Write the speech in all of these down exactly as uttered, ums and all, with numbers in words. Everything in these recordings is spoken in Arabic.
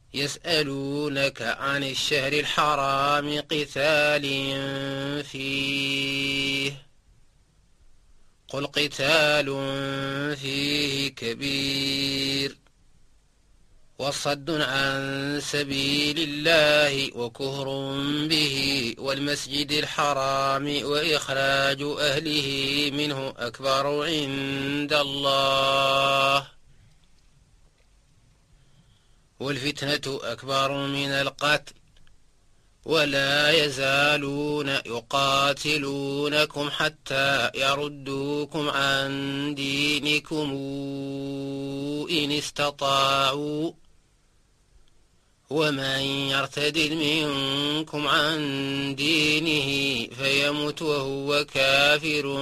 يسألونك عن الشهر الحرام قتال فيه قل قتال فيه كبير وصد عن سبيل الله وكفر به والمسجد الحرام وإخراج أهله منه أكبر عند الله والفتنة أكبر من القتل ولا يزالون يقاتلونكم حتى يردوكم عن دينكم إن استطاعوا ومن يرتد منكم عن دينه فيمت وهو كافر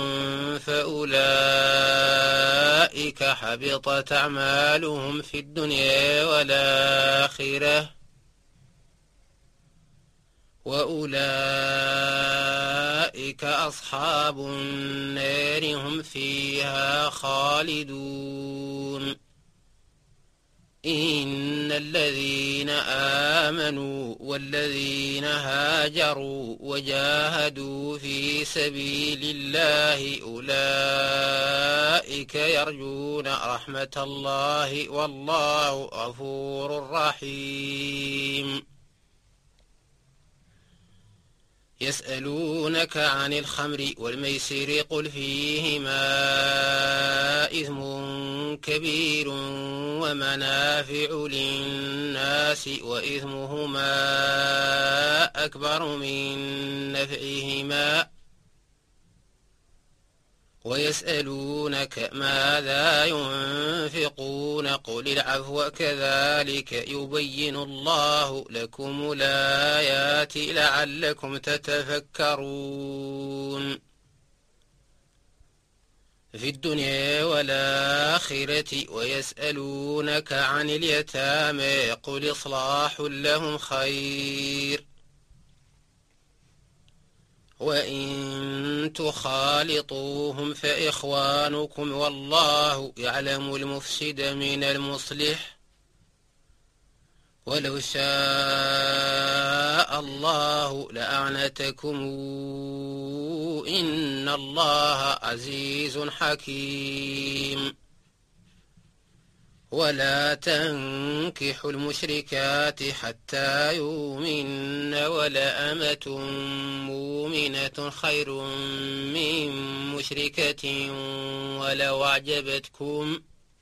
فأولئك حبطت أعمالهم في الدنيا والآخرة وأولئك أصحاب النار هم فيها خالدون إن الذين آمنوا والذين هاجروا وجاهدوا في سبيل الله أولئك يرجون رحمة الله والله غفور رحيم يسألونك عن الخمر والميسر قل فيهما إثم كبير ومنافع للناس وإثمهما أكبر من نفعهما ويسألونك ماذا ينفقون قل العفو كذلك يبين الله لكم الآيات لعلكم تتفكرون في الدنيا والآخرة ويسألونك عن اليتامى قل إصلاح لهم خير وإن تخالطوهم فإخوانكم والله يعلم المفسد من المصلح ولو شاء الله لأعنتكم إن الله عزيز حكيم ولا تنكحوا المشركات حتى يؤمن ولأمة مؤمنة خير من مشركة ولو أعجبتكم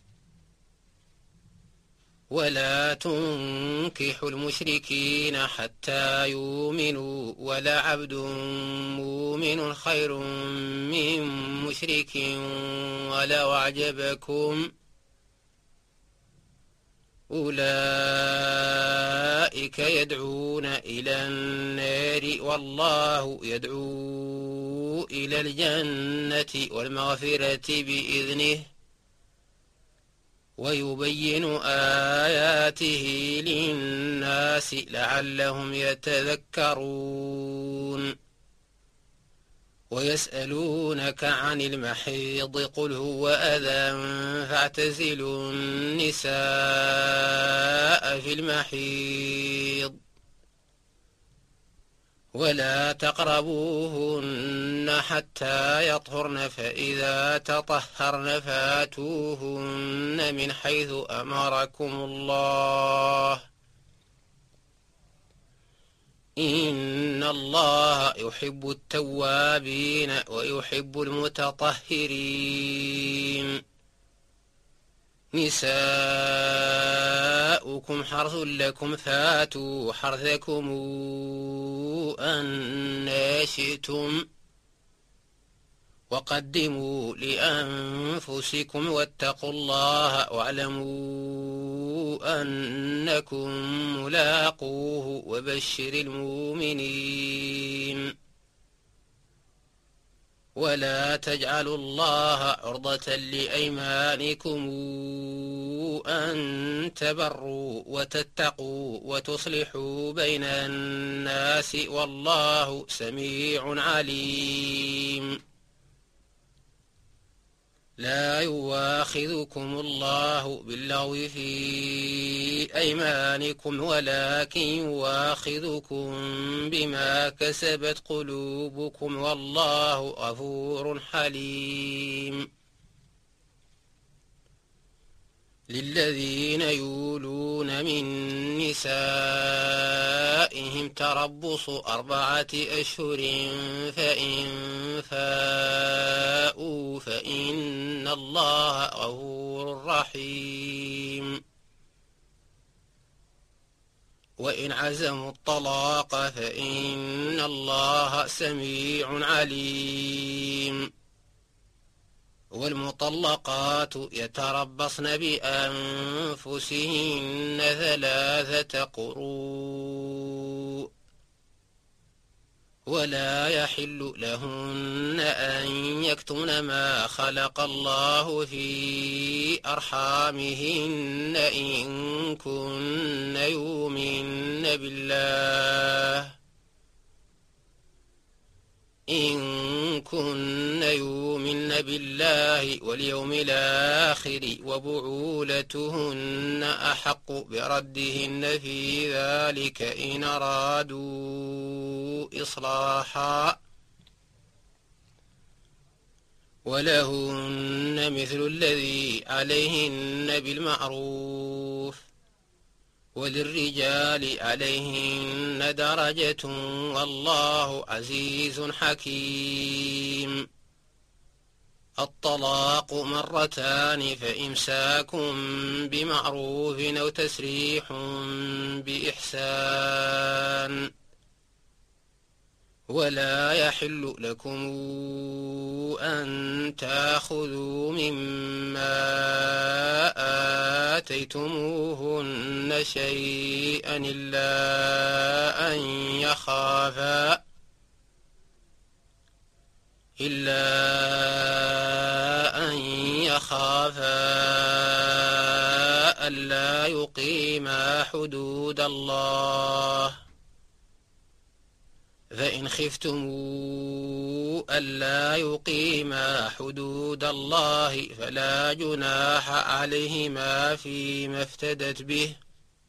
ولا تنكحوا المشركين حتى يؤمنوا ولعبد مؤمن خير من مشرك ولو أعجبكم أولئك يدعون إلى النار والله يدعو إلى الجنة والمغفرة بإذنه ويبين آياته للناس لعلهم يتذكرون ويسألونك عن المحيض قل هو أذى فاعتزلوا النساء في المحيض ولا تقربوهن حتى يطهرن فإذا تطهرن فاتوهن من حيث أمركم الله إن الله يحب التوابين ويحب المتطهرين نساؤكم حرث لكم فاتوا حرثكم أن شئتم وقدموا لأنفسكم واتقوا الله واعلموا أنكم ملاقوه وبشر المؤمنين ولا تجعلوا الله عرضة لأيمانكم أن تبروا وتتقوا وتصلحوا بين الناس والله سميع عليم لا يواخذكم الله باللغو في أيمانكم ولكن يواخذكم بما كسبت قلوبكم والله غفور حليم. للذين يولون من نسائهم تربص أربعة أشهر فإن فاءوا فإن الله غفور رحيم. وإن عزموا الطلاق فإن الله سميع عليم. والمطلقات يتربصن بأنفسهن ثلاثة قروء ولا يحل لهن أن يكتمن ما خلق الله في أرحامهن إن كن يؤمن بالله إن كن يؤمن بالله واليوم الآخر وبعولتهن أحق بردهن في ذلك إن أرادوا إصلاحا ولهن مثل الذي عليهن بالمعروف وللرجال عليهن درجة والله عزيز حكيم. الطلاق مرتان فإمساك بمعروف أو تسريح بإحسان ولا يحل لكم أن تأخذوا مما آتيتموهن شيئا إلا أن يخافا إلا أن يخافا ألا يقيما حدود الله فإن خفتم ألا يقيما حدود الله فلا جناح عليهما فيما افتدت به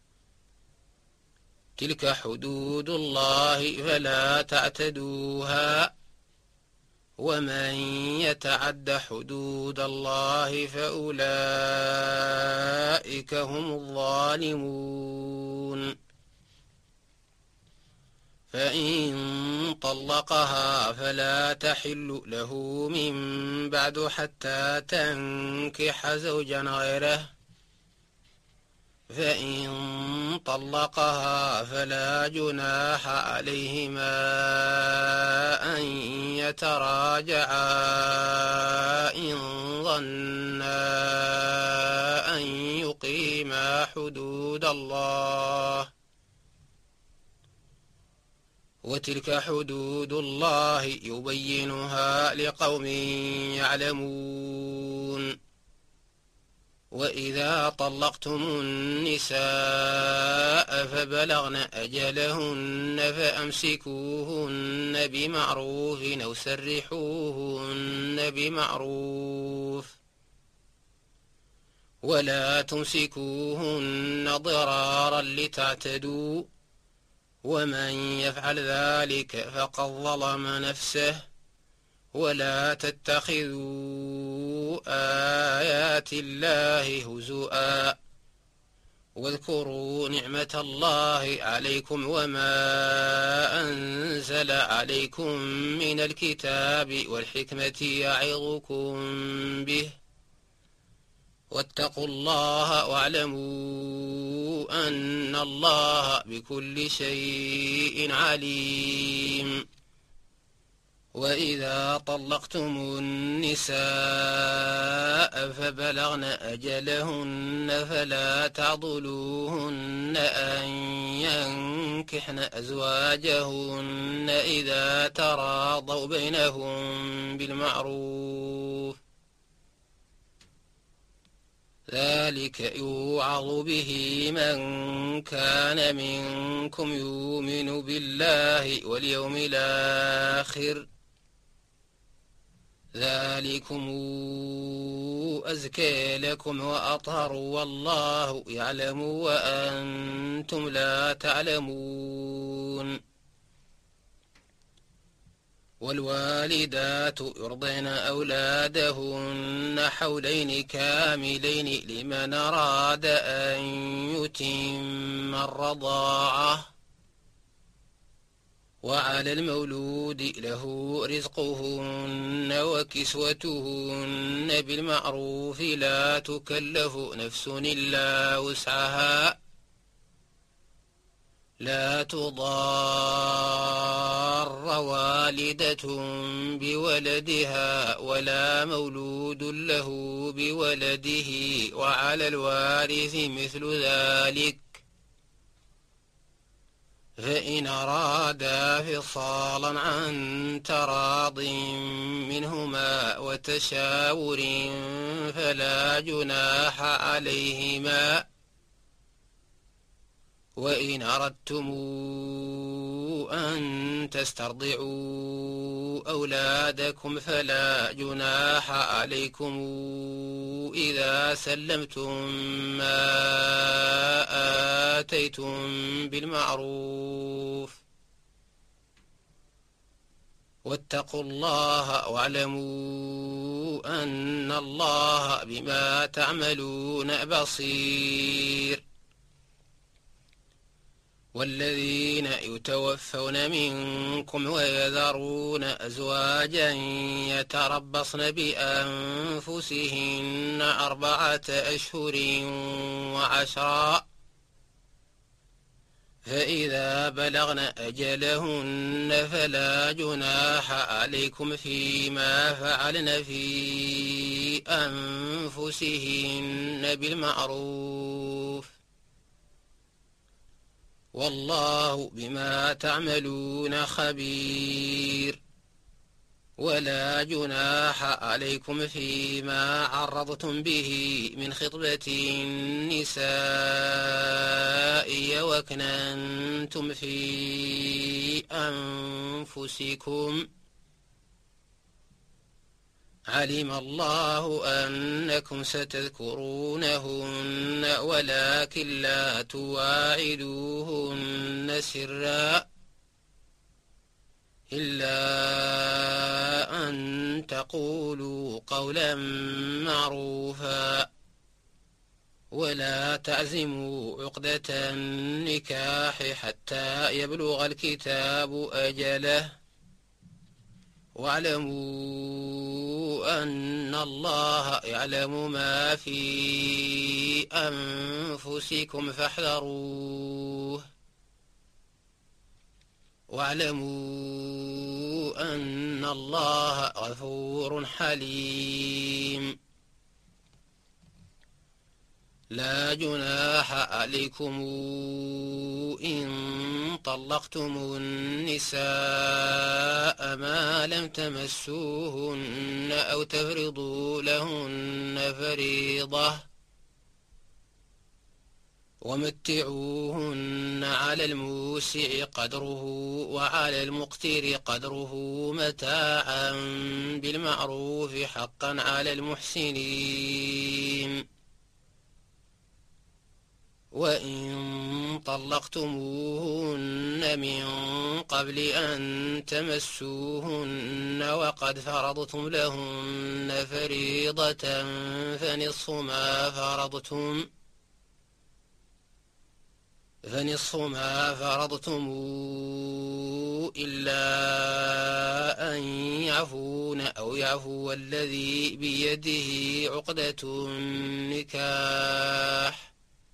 تلك حدود الله فلا تعتدوها ومن يتعد حدود الله فأولئك هم الظالمون. فإن طلقها فلا تحل له من بعد حتى تنكح زوجا غيره فإن طلقها فلا جناح عليهما أن يتراجعا إن ظنا أن يقيما حدود الله وتلك حدود الله يبينها لقوم يعلمون. وإذا طلقتم النساء فبلغن أجلهن فأمسكوهن بمعروف أو سرحوهن بمعروف ولا تمسكوهن ضرارا لتعتدوا ومن يفعل ذلك فقد ظلم نفسه ولا تتخذوا آيات الله هزؤا واذكروا نعمة الله عليكم وما أنزل عليكم من الكتاب والحكمة يعظكم به واتقوا الله واعلموا أن الله بكل شيء عليم. وإذا طلقتم النساء فبلغن أجلهن فلا تعضلوهن أن ينكحن أزواجهن إذا تراضوا بينهم بالمعروف ذلك يوعظ به من كان منكم يؤمن بالله واليوم الآخر ذلكم أزكى لكم وأطهر والله يعلم وأنتم لا تعلمون. والوالدات يرضعن أولادهن حولين كاملين لمن أراد أن يتم الرضاعة، وعلى المولود له رزقهن وكسوتهن بالمعروف لا تكلف نفس إلا وسعها، لا تضار والدة بولدها ولا مولود له بولده، وعلى الوارث مثل ذلك، فإن أرادا فصالا عن تراض منهما وتشاور فلا جناح عليهما. وإن أردتم أن تسترضعوا أولادكم فلا جناح عليكم إذا سلمتم ما آتيتم بالمعروف، واتقوا الله واعلموا أن الله بما تعملون بصير. والذين يتوفون منكم ويذرون أزواجا يتربصن بأنفسهن أربعة أشهر وعشرا، فإذا بلغن أجلهن فلا جناح عليكم فيما فعلن في أنفسهن بالمعروف، والله بما تعملون خبير. ولا جناح عليكم فيما عرضتم به من خطبة النساء وأكننتم في أنفسكم، علم الله أنكم ستذكرونهن ولكن لا تواعدوهن سرا إلا أن تقولوا قولا معروفا، ولا تعزموا عقدة النكاح حتى يبلغ الكتاب أجله، واعلموا أن الله يعلم ما في أنفسكم فاحذروه، واعلموا أن الله غفور حليم. لا جناح عليكم إن طلقتم النساء ما لم تمسوهن أو تفرضوا لهن فريضة، ومتعوهن على الموسع قدره وعلى المقتر قدره متاعا بالمعروف حقا على المحسنين. وإن طلقتموهن من قبل أن تمسوهن وقد فرضتم لهن فريضة فنصف ما فرضتم فنصف ما فرضتم إلا أن يعفون أو يعفو الذي بيده عقدة النكاح،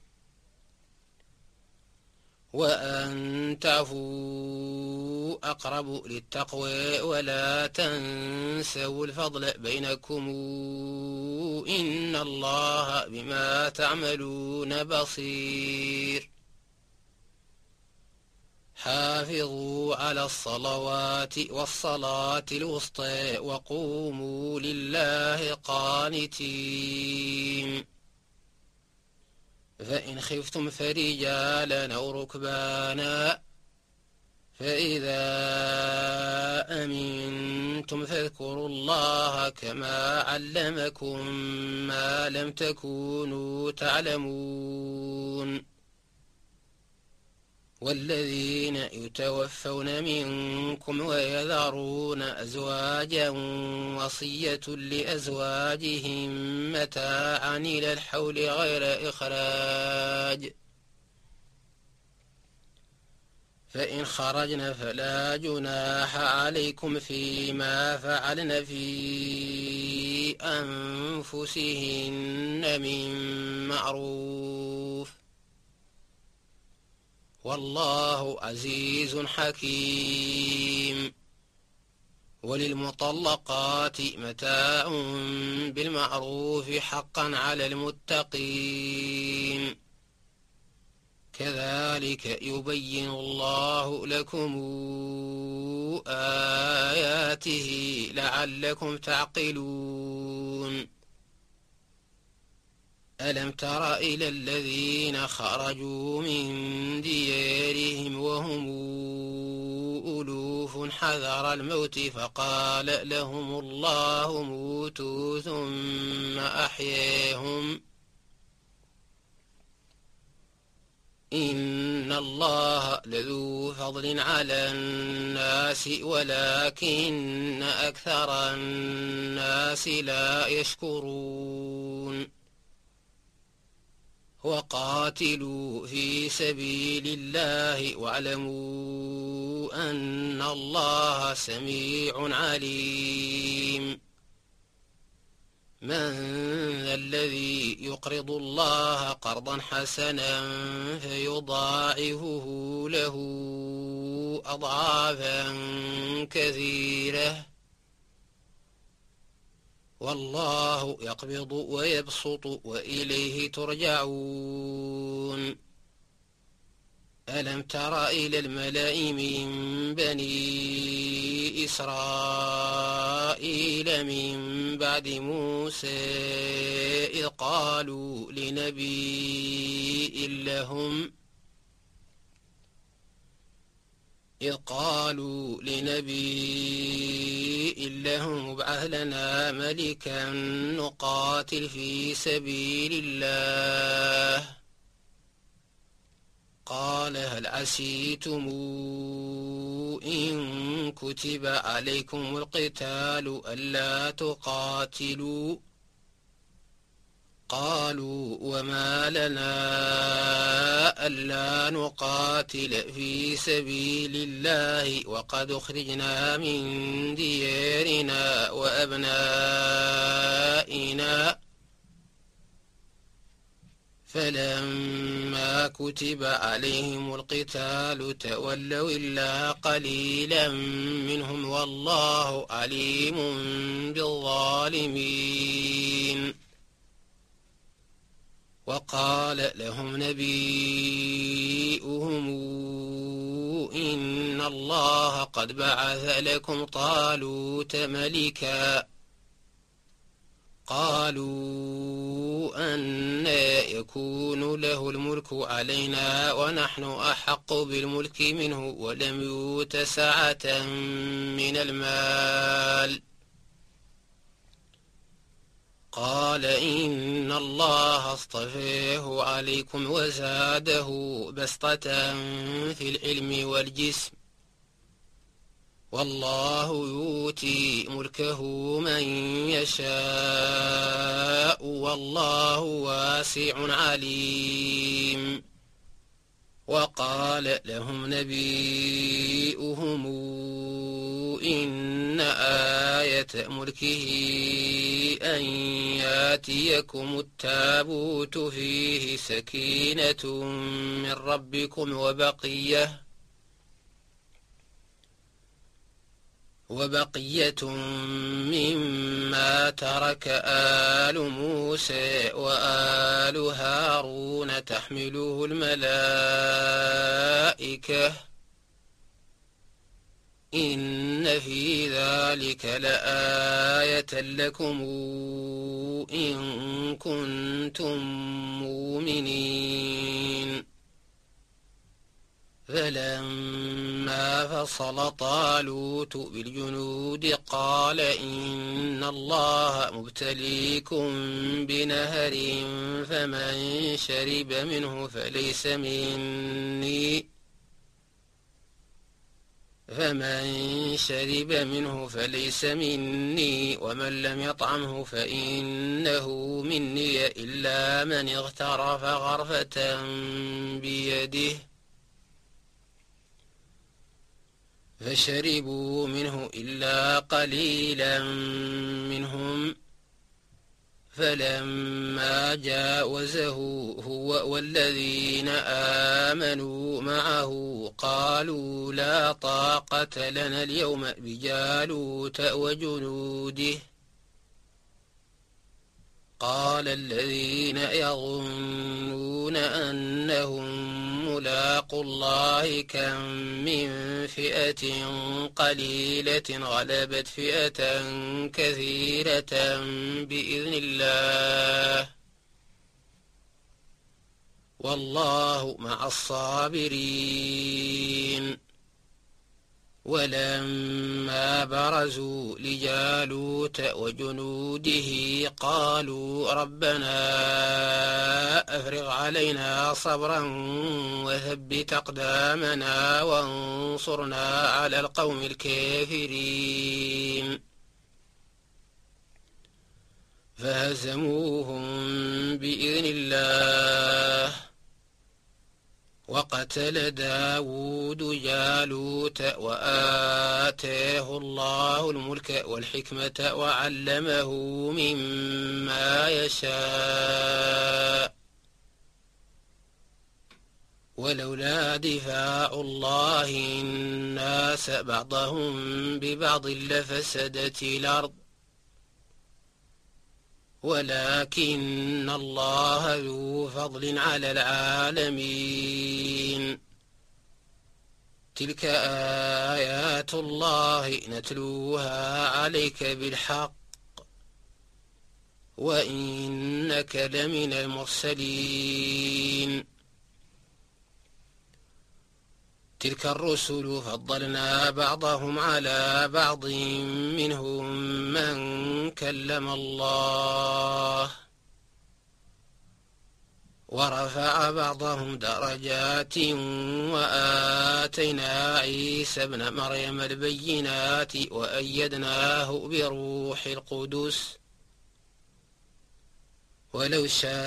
وأن تعفوا أقرب للتقوى ولا تنسوا الفضل بينكم إن الله بما تعملون بصير. حافظوا على الصلوات والصلاة الوسطى وقوموا لله قانتين. فإن خفتم فرجالا أو ركبانا فإذا أمنتم فاذكروا الله كما علمكم ما لم تكونوا تعلمون والذين يتوفون منكم ويذرون أزواجا وصية لأزواجهم متاعا إلى الحول غير إخراج فإن خرجن فلا جناح عليكم فيما فعلن في أنفسهن من معروف والله عزيز حكيم وللمطلقات متاع بالمعروف حقا على المتقين كذلك يبين الله لكم آياته لعلكم تعقلون ألم تر إلى الذين خرجوا من ديارهم وهم ألوف حذر الموت فقال لهم الله موتوا ثم أحياهم إن الله لذو فضل على الناس ولكن أكثر الناس لا يشكرون وقاتلوا في سبيل الله واعلموا أن الله سميع عليم من ذا الذي يقرض الله قرضا حسنا فيضاعفه له أضعافا كثيرة والله يقبض ويبسط وإليه ترجعون ألم تر إلى الملأ من بني إسرائيل من بعد موسى إذ قالوا لنبي لهم إذ قالوا لنبي لهم ابعث لنا ملكا نقاتل في سبيل الله قال هل عسيتم إن كتب عليكم القتال ألا تقاتلوا قالوا وما لنا ألا نقاتل في سبيل الله وقد أخرجنا من ديارنا وأبنائنا فلما كتب عليهم القتال تولوا إلا قليلا منهم والله عليم بالظالمين وقال لهم نبيؤهم إن الله قد بعث لكم طالوت ملكا قالوا أنى يكون له الملك علينا ونحن أحق بالملك منه ولم يؤت سعة من المال قال إن الله اصطفاه عليكم وزاده بسطة في العلم والجسم والله يؤتي ملكه من يشاء والله واسع عليم وقال لهم نبيؤهم إن آية ملكه أن ياتيكم التابوت فيه سكينة من ربكم وبقية وبقية مما ترك آل موسى وآل هارون تحمله الملائكة إن في ذلك لآية لكم إن كنتم مؤمنين فلما فصل طالوت بالجنود قال إن الله مبتليكم بنهر فمن شرب منه فليس مني فمن شرب منه فليس مني ومن لم يطعمه فإنه مني إلا من اغترف غرفة بيده فشربوا منه إلا قليلا منهم فلما جاوزه هو والذين آمنوا معه قالوا لا طاقة لنا اليوم بجالوت وجنوده قال الذين يظنون أنهم ملاقوا الله كم من فئة قليلة غلبت فئة كثيرة بإذن الله والله مع الصابرين. ولما برزوا لجالوت وجنوده قالوا ربنا أفرغ علينا صبرا وثبت أقدامنا وانصرنا على القوم الكافرين فهزموهم بإذن الله وقتل داود جالوت وآتاه الله الملك والحكمة وعلمه مما يشاء ولولا دفاع الله الناس بعضهم ببعض لفسدت الأرض ولكن الله ذو فضل على العالمين. تلك آيات الله نتلوها عليك بالحق وإنك لمن المرسلين. تلك الرسل فضلنا بعضهم على بعض منهم من كلم الله ورفع بعضهم درجات وآتينا عيسى ابن مريم البينات وأيدناه بروح القدس ولو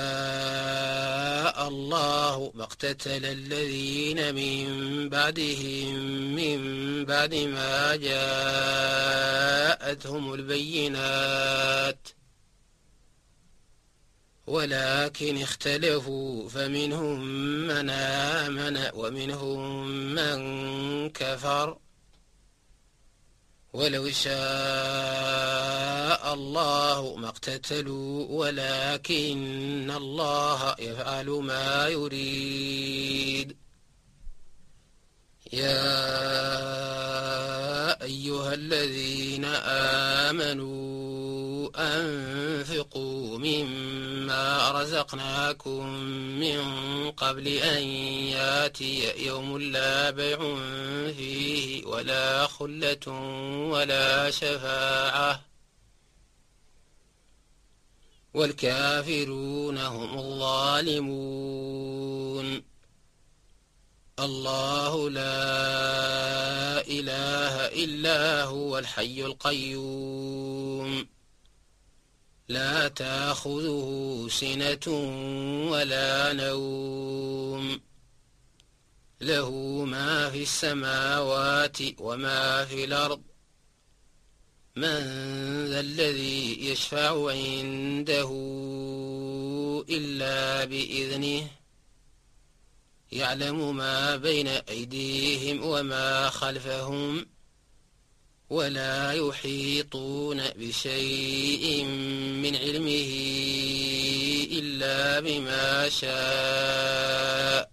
شاء الله ما اقتتل الذين من بعدهم من بعد ما جاءتهم البينات ولكن اختلفوا فمنهم من آمن ومنهم من كفر ولو شاء الله ما اقتتلوا ولكن الله يفعل ما يريد. يا أيها الذين آمنوا أنفقوا مما رزقناكم من قبل أن ياتي يوم لا بيع فيه ولا خلة ولا شفاعة والكافرون هم الظالمون. الله لا إله إلا هو الحي القيوم لا تأخذه سنة ولا نوم له ما في السماوات وما في الأرض من ذا الذي يشفع عنده إلا بإذنه يعلم ما بين أيديهم وما خلفهم ولا يحيطون بشيء من علمه إلا بما شاء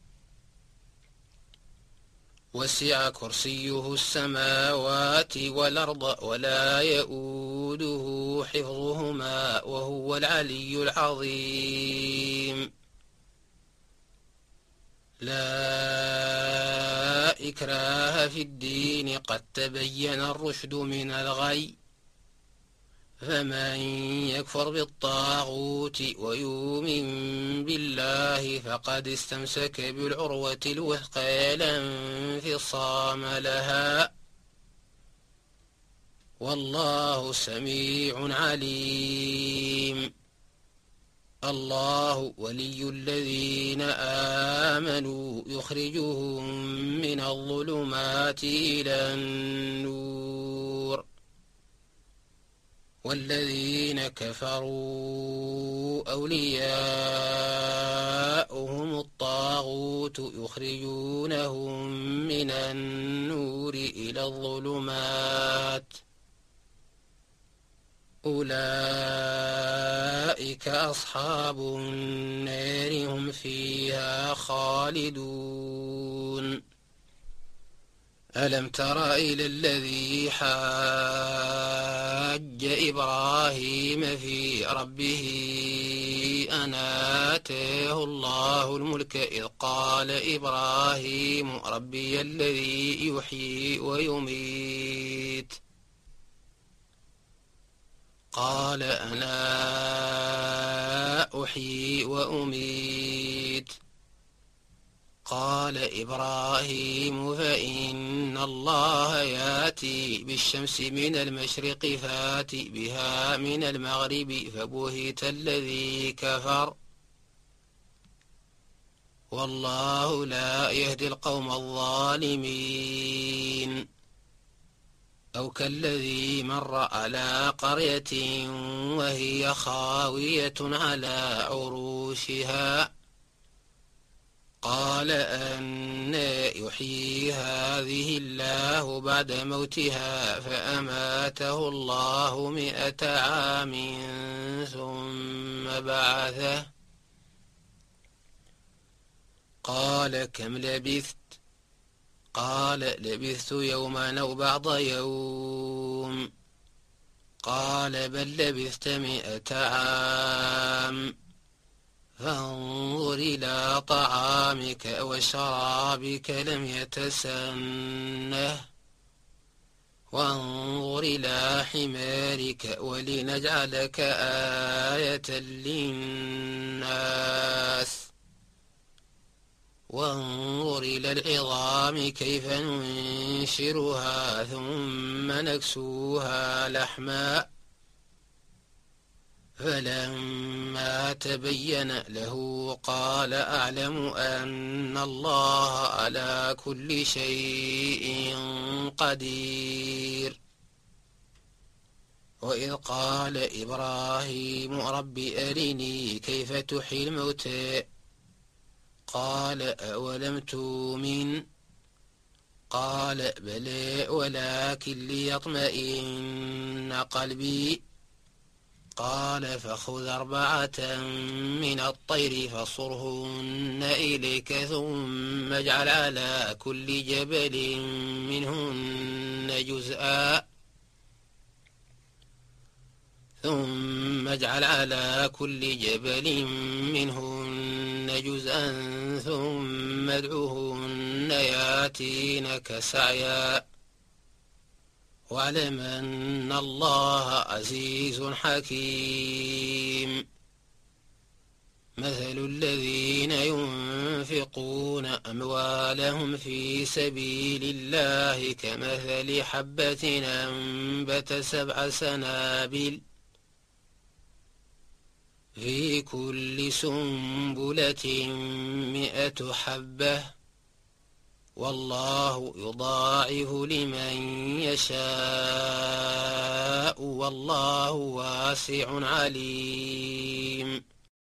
وسع كرسيه السماوات والأرض ولا يؤوده حفظهما وهو العلي العظيم. لا إكراه في الدين قد تبين الرشد من الغي فمن يكفر بالطاغوت ويؤمن بالله فقد استمسك بالعروة الوثقى لا انفصام لها والله سميع عليم. الله ولي الذين آمنوا يخرجهم من الظلمات إلى النور والذين كفروا أولياؤهم الطاغوت يخرجونهم من النور إلى الظلمات أولئك أصحاب النار هم فيها خالدون. ألم تر إلى الذي حاج إبراهيم في ربه أن آتاه الله الملك إذ قال إبراهيم ربي الذي يحيي ويميت قال أنا أحيي وأميت قال إبراهيم فإن الله يأتي بالشمس من المشرق فات بها من المغرب فبهت الذي كفر والله لا يهدي القوم الظالمين. أو كالذي مر على قرية وهي خاوية على عروشها قال أنى يحيي هذه الله بعد موتها فأماته الله مئة عام ثم بعثه قال كم لبثت قال لبثت يوما أو بعض يوم قال بل لبثت مئة عام فانظر إلى طعامك وشرابك لم يتسنه وانظر إلى حمارك ولنجعلك آية للناس وانظر إلى العظام كيف ننشرها ثم نكسوها لحما فلما تبين له قال أعلم أن الله على كل شيء قدير. وإذ قال إبراهيم رب أرني كيف تحيي الموتى قال أولم تؤمن قال بلى ولكن ليطمئن قلبي قال فخذ أربعة من الطير فصرهن إليك ثم اجعل على كل جبل منهن جزءا ثم اجعل على كل جبل منهن جزءا ثم ادعهن ياتينك سعيا واعلم أن الله عزيز حكيم. مثل الذين ينفقون أموالهم في سبيل الله كمثل حبة أنبت سبع سنابل في كل سنبلة مئة حبة والله يضاعف لمن يشاء والله واسع عليم.